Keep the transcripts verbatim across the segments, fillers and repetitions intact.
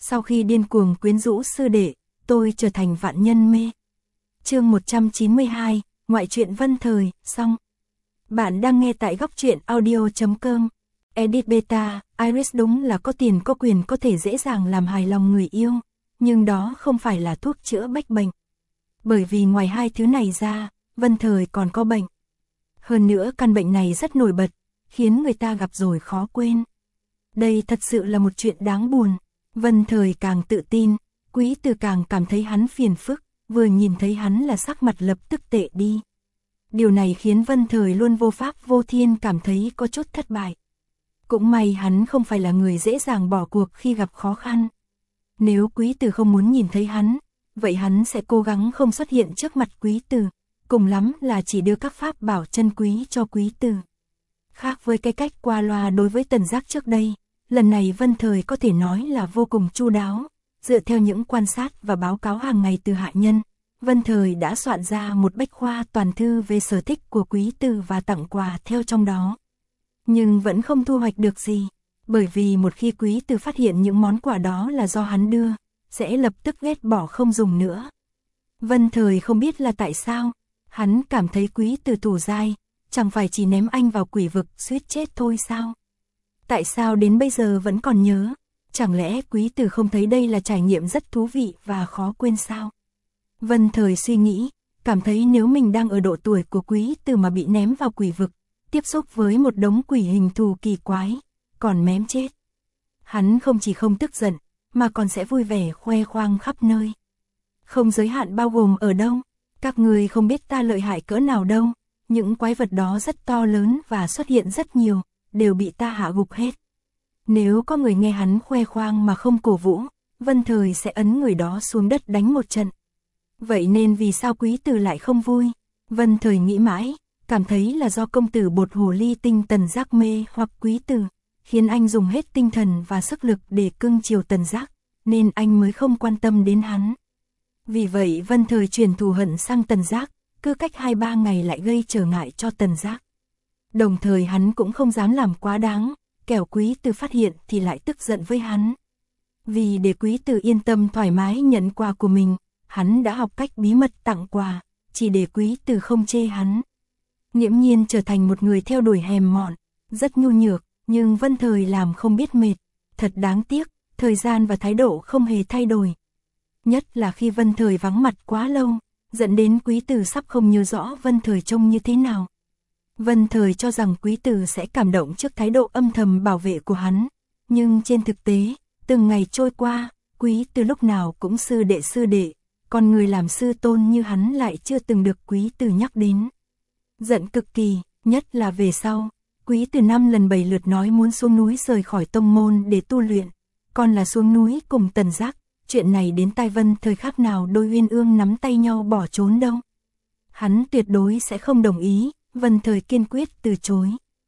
Sau khi điên cuồng quyến rũ sư đệ, tôi trở thành vạn nhân mê. Chương một trăm chín mươi hai, ngoại truyện Vân Thời, xong. Bạn đang nghe tại góc truyện audio chấm com. Edit Beta, Iris đúng là có tiền có quyền có thể dễ dàng làm hài lòng người yêu, nhưng đó không phải là thuốc chữa bách bệnh. Bởi vì ngoài hai thứ này ra, Vân Thời còn có bệnh. Hơn nữa căn bệnh này rất nổi bật, khiến người ta gặp rồi khó quên. Đây thật sự là một chuyện đáng buồn. Vân Thời càng tự tin, Quý Từ càng cảm thấy hắn phiền phức, vừa nhìn thấy hắn là sắc mặt lập tức tệ đi. Điều này khiến Vân Thời luôn vô pháp vô thiên cảm thấy có chút thất bại. Cũng may hắn không phải là người dễ dàng bỏ cuộc khi gặp khó khăn. Nếu Quý Từ không muốn nhìn thấy hắn, vậy hắn sẽ cố gắng không xuất hiện trước mặt Quý Từ, cùng lắm là chỉ đưa các pháp bảo chân quý cho Quý Từ. Khác với cái cách qua loa đối với Tần Giác trước đây, lần này Vân Thời có thể nói là vô cùng chu đáo. Dựa theo những quan sát và báo cáo hàng ngày từ hạ nhân, Vân Thời đã soạn ra một bách khoa toàn thư về sở thích của Quý Từ và tặng quà theo trong đó. Nhưng vẫn không thu hoạch được gì, bởi vì một khi Quý Từ phát hiện những món quà đó là do hắn đưa, sẽ lập tức ghét bỏ không dùng nữa. Vân Thời không biết là tại sao, hắn cảm thấy Quý Từ thủ dai, chẳng phải chỉ ném anh vào quỷ vực suýt chết thôi sao? Tại sao đến bây giờ vẫn còn nhớ? Chẳng lẽ Quý Từ không thấy đây là trải nghiệm rất thú vị và khó quên sao? Vân Thời suy nghĩ, cảm thấy nếu mình đang ở độ tuổi của Quý Từ mà bị ném vào quỷ vực, tiếp xúc với một đống quỷ hình thù kỳ quái, còn mém chết. Hắn không chỉ không tức giận, mà còn sẽ vui vẻ khoe khoang khắp nơi. Không giới hạn bao gồm ở đâu, các người không biết ta lợi hại cỡ nào đâu, những quái vật đó rất to lớn và xuất hiện rất nhiều, đều bị ta hạ gục hết. Nếu có người nghe hắn khoe khoang mà không cổ vũ, Vân Thời sẽ ấn người đó xuống đất đánh một trận. Vậy nên vì sao Quý Từ lại không vui? Vân Thời nghĩ mãi, cảm thấy là do công tử bột hồ ly tinh Tần Giác mê hoặc Quý Từ, khiến anh dùng hết tinh thần và sức lực để cưng chiều Tần Giác, nên anh mới không quan tâm đến hắn. Vì vậy Vân Thời chuyển thù hận sang Tần Giác, cứ cách hai ba ngày lại gây trở ngại cho Tần Giác. Đồng thời hắn cũng không dám làm quá đáng, kẻo Quý Từ phát hiện thì lại tức giận với hắn. Vì để Quý Từ yên tâm thoải mái nhận quà của mình, hắn đã học cách bí mật tặng quà, chỉ để Quý Từ không chê hắn. Nghiễm nhiên trở thành một người theo đuổi hèm mọn, rất nhu nhược, nhưng Vân Thời làm không biết mệt. Thật đáng tiếc, thời gian và thái độ không hề thay đổi. Nhất là khi Vân Thời vắng mặt quá lâu, dẫn đến Quý Từ sắp không nhớ rõ Vân Thời trông như thế nào. Vân Thời cho rằng Quý Từ sẽ cảm động trước thái độ âm thầm bảo vệ của hắn, nhưng trên thực tế, từng ngày trôi qua, Quý Từ lúc nào cũng sư đệ sư đệ, còn người làm sư tôn như hắn lại chưa từng được Quý Từ nhắc đến. Giận cực kỳ, nhất là về sau, Quý Từ năm lần bảy lượt nói muốn xuống núi rời khỏi tông môn để tu luyện, còn là xuống núi cùng Tần Giác, chuyện này đến tai Vân Thời khác nào đôi uyên ương nắm tay nhau bỏ trốn đâu. Hắn tuyệt đối sẽ không đồng ý. Vân Thời kiên quyết từ chối.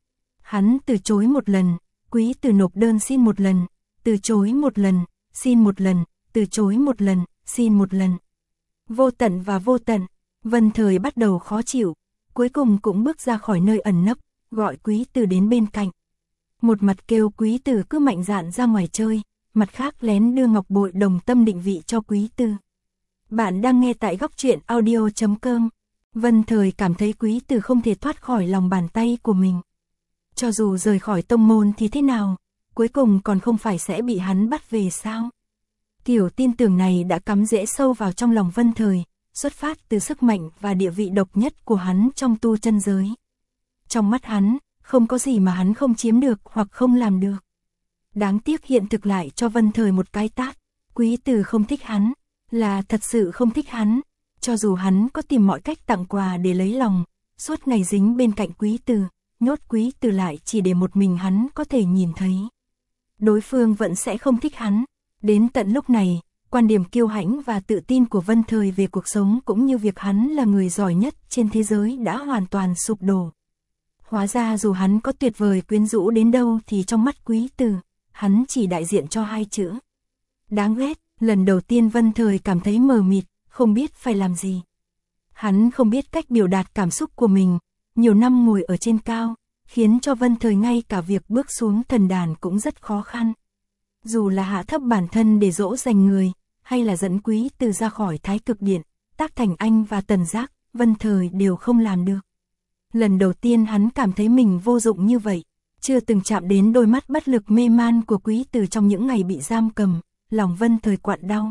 Hắn từ chối một lần, Quý Từ nộp đơn xin một lần, từ chối một lần, xin một lần, từ chối một lần, xin một lần. Vô tận và vô tận, Vân Thời bắt đầu khó chịu, cuối cùng cũng bước ra khỏi nơi ẩn nấp, gọi Quý Từ đến bên cạnh. Một mặt kêu Quý Từ cứ mạnh dạn ra ngoài chơi, mặt khác lén đưa ngọc bội đồng tâm định vị cho Quý Từ. Bạn đang nghe tại góc truyện audio chấm com. Vân Thời cảm thấy Quý Từ không thể thoát khỏi lòng bàn tay của mình. Cho dù rời khỏi tông môn thì thế nào, cuối cùng còn không phải sẽ bị hắn bắt về sao? Kiểu tin tưởng này đã cắm rễ sâu vào trong lòng Vân Thời, xuất phát từ sức mạnh và địa vị độc nhất của hắn trong tu chân giới. Trong mắt hắn, không có gì mà hắn không chiếm được hoặc không làm được. Đáng tiếc hiện thực lại cho Vân Thời một cái tát. Quý Từ không thích hắn, là thật sự không thích hắn. Cho dù hắn có tìm mọi cách tặng quà để lấy lòng, suốt ngày dính bên cạnh Quý Từ, nhốt Quý Từ lại chỉ để một mình hắn có thể nhìn thấy. Đối phương vẫn sẽ không thích hắn. Đến tận lúc này, quan điểm kiêu hãnh và tự tin của Vân Thời về cuộc sống cũng như việc hắn là người giỏi nhất trên thế giới đã hoàn toàn sụp đổ. Hóa ra dù hắn có tuyệt vời quyến rũ đến đâu thì trong mắt Quý Từ, hắn chỉ đại diện cho hai chữ. Đáng ghét, lần đầu tiên Vân Thời cảm thấy mờ mịt, không biết phải làm gì. Hắn không biết cách biểu đạt cảm xúc của mình, nhiều năm ngồi ở trên cao, khiến cho Vân Thời ngay cả việc bước xuống thần đàn cũng rất khó khăn. Dù là hạ thấp bản thân để dỗ dành người, hay là dẫn Quý Từ ra khỏi Thái Cực Điện, tác thành anh và Tần Giác, Vân Thời đều không làm được. Lần đầu tiên hắn cảm thấy mình vô dụng như vậy, chưa từng chạm đến đôi mắt bất lực mê man của Quý Từ trong những ngày bị giam cầm, lòng Vân Thời quặn đau.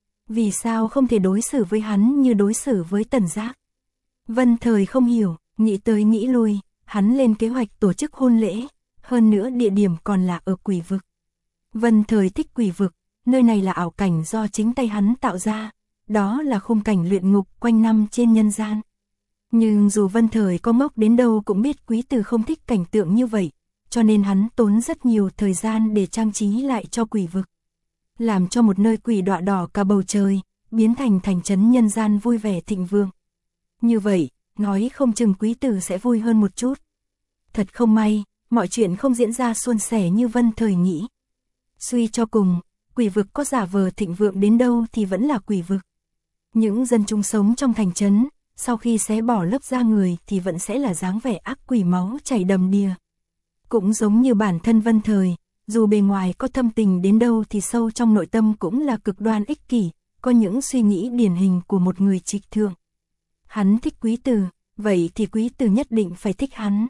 Vì sao không thể đối xử với hắn như đối xử với Tần Giác? Vân Thời không hiểu, nghĩ tới nghĩ lui, hắn lên kế hoạch tổ chức hôn lễ, hơn nữa địa điểm còn là ở quỷ vực. Vân Thời thích quỷ vực, nơi này là ảo cảnh do chính tay hắn tạo ra, đó là khung cảnh luyện ngục quanh năm trên nhân gian. Nhưng dù Vân Thời có ngốc đến đâu cũng biết Quý Từ không thích cảnh tượng như vậy, cho nên hắn tốn rất nhiều thời gian để trang trí lại cho quỷ vực. Làm cho một nơi quỷ đọa đỏ cả bầu trời, biến thành thành trấn nhân gian vui vẻ thịnh vượng. Như vậy, nói không chừng Quý Từ sẽ vui hơn một chút. Thật không may, mọi chuyện không diễn ra suôn sẻ như Vân Thời nghĩ. Suy cho cùng, quỷ vực có giả vờ thịnh vượng đến đâu thì vẫn là quỷ vực. Những dân chúng sống trong thành trấn, sau khi xé bỏ lớp da người thì vẫn sẽ là dáng vẻ ác quỷ máu chảy đầm đìa. Cũng giống như bản thân Vân Thời, dù bề ngoài có thâm tình đến đâu thì sâu trong nội tâm cũng là cực đoan ích kỷ, có những suy nghĩ điển hình của một người trịch thượng. Hắn thích Quý Từ, vậy thì Quý Từ nhất định phải thích hắn.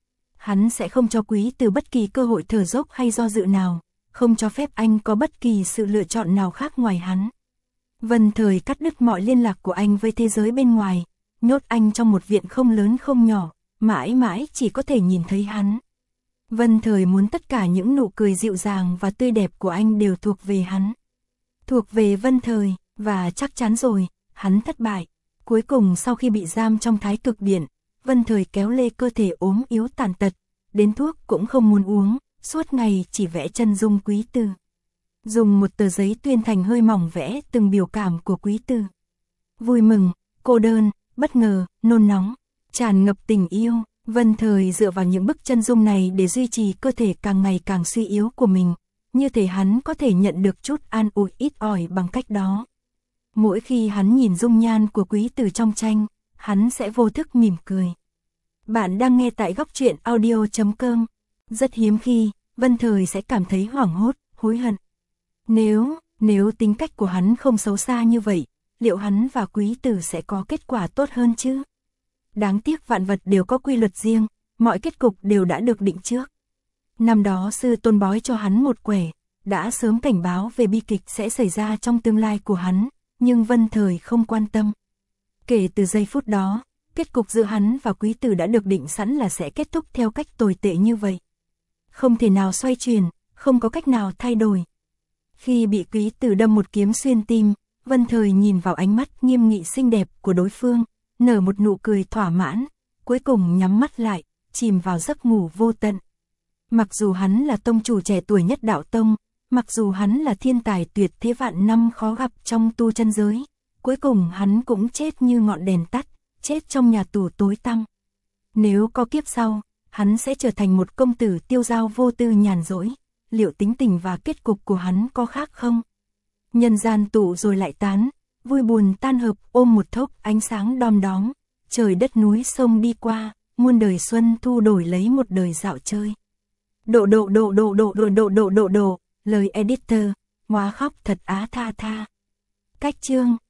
Hắn sẽ không cho Quý Từ bất kỳ cơ hội thở dốc hay do dự nào, không cho phép anh có bất kỳ sự lựa chọn nào khác ngoài hắn. Vân Thời cắt đứt mọi liên lạc của anh với thế giới bên ngoài, nhốt anh trong một viện không lớn không nhỏ, mãi mãi chỉ có thể nhìn thấy hắn. Vân Thời muốn tất cả những nụ cười dịu dàng và tươi đẹp của anh đều thuộc về hắn. Thuộc về Vân Thời, và chắc chắn rồi, hắn thất bại. Cuối cùng sau khi bị giam trong Thái Cực Điện, Vân Thời kéo lê cơ thể ốm yếu tàn tật, đến thuốc cũng không muốn uống, suốt ngày chỉ vẽ chân dung Quý Từ. Dùng một tờ giấy tuyên thành hơi mỏng vẽ từng biểu cảm của Quý Từ. Vui mừng, cô đơn, bất ngờ, nôn nóng, tràn ngập tình yêu. Vân Thời dựa vào những bức chân dung này để duy trì cơ thể càng ngày càng suy yếu của mình, như thể hắn có thể nhận được chút an ủi ít ỏi bằng cách đó. Mỗi khi hắn nhìn dung nhan của Quý Từ trong tranh, hắn sẽ vô thức mỉm cười. Bạn đang nghe tại góc truyện audio chấm com. Rất hiếm khi, Vân Thời sẽ cảm thấy hoảng hốt, hối hận. Nếu, nếu tính cách của hắn không xấu xa như vậy, liệu hắn và Quý Từ sẽ có kết quả tốt hơn chứ? Đáng tiếc vạn vật đều có quy luật riêng, mọi kết cục đều đã được định trước. Năm đó sư tôn bói cho hắn một quẻ, đã sớm cảnh báo về bi kịch sẽ xảy ra trong tương lai của hắn, nhưng Vân Thời không quan tâm. Kể từ giây phút đó, kết cục giữa hắn và Quý Từ đã được định sẵn là sẽ kết thúc theo cách tồi tệ như vậy. Không thể nào xoay chuyển, không có cách nào thay đổi. Khi bị Quý Từ đâm một kiếm xuyên tim, Vân Thời nhìn vào ánh mắt nghiêm nghị xinh đẹp của đối phương, nở một nụ cười thỏa mãn, cuối cùng nhắm mắt lại, chìm vào giấc ngủ vô tận. Mặc dù hắn là tông chủ trẻ tuổi nhất đạo tông, mặc dù hắn là thiên tài tuyệt thế vạn năm khó gặp trong tu chân giới, cuối cùng hắn cũng chết như ngọn đèn tắt, chết trong nhà tù tối tăm. Nếu có kiếp sau, hắn sẽ trở thành một công tử tiêu dao vô tư nhàn rỗi, liệu tính tình và kết cục của hắn có khác không? Nhân gian tụ rồi lại tán, vui buồn tan hợp ôm một thốc ánh sáng đom đóm, trời đất núi sông đi qua, muôn đời xuân thu đổi lấy một đời dạo chơi. Độ độ độ độ độ độ độ độ độ độ, lời editor, hóa khóc thật á tha tha. Cách chương